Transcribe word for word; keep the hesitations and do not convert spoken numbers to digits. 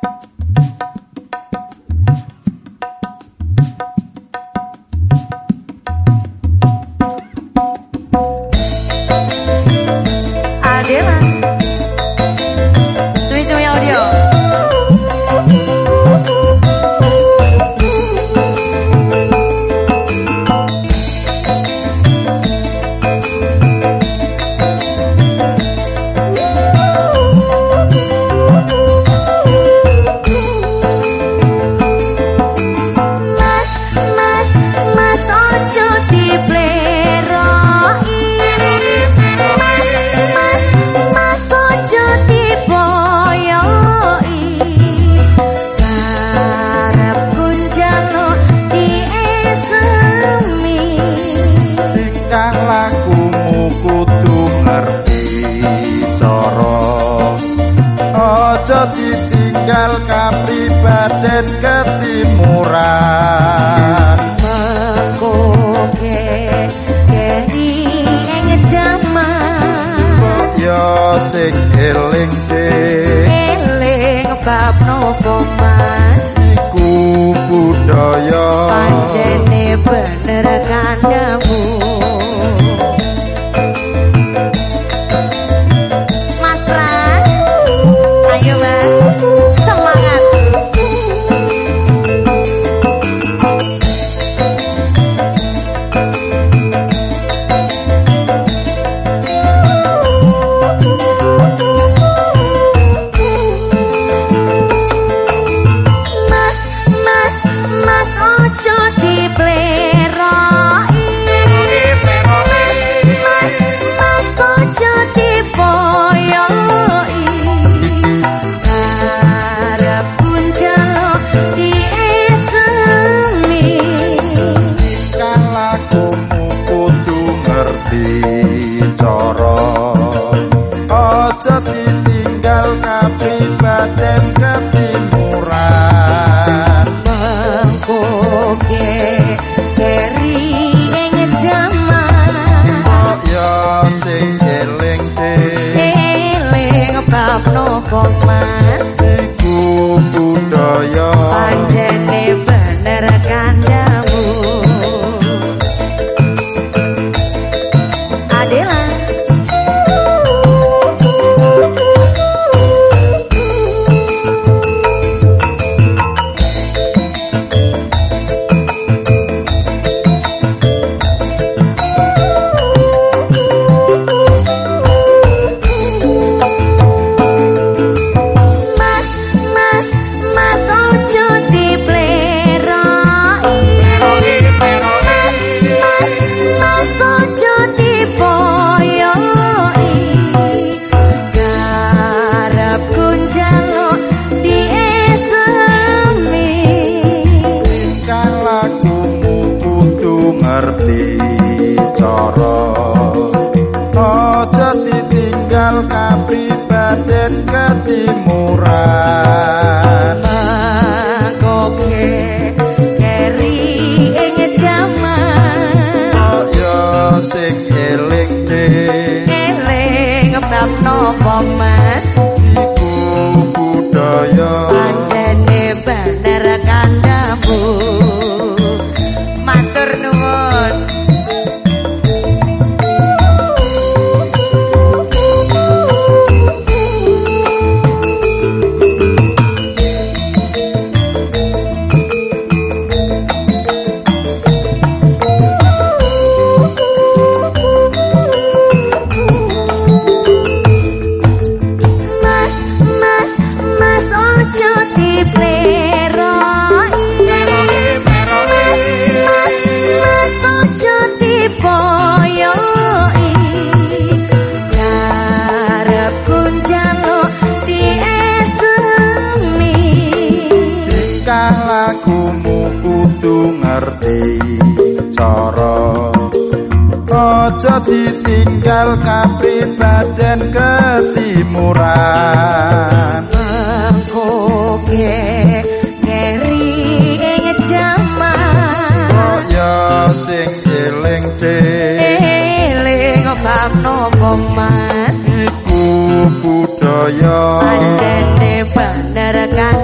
ditinggal kapribaden ketimuran mengkoke keri ing jaman yo sing eling de eling bab nopo mas iku budaya pancene bener kandamu ditinggal kapribaden ketimuran mengkoke keri ing jaman yo sing eling de eling bab nopo mas iku budaya pancene bener kandamu Adela ngerti cara aja ditinggal kapribaden ketimuran mengkoke keri ing jaman yo sing eling de eling bab nopo mas iku budaya pancene bener kandamu matur nuwun Mas mas mas ojo diplero lakumu kudu ngerti cara aja ditinggal kapribaden ketimuran mengkoke keri ing jaman kaya sing eling de eling bab nopo mas iku budaya pancene bener kan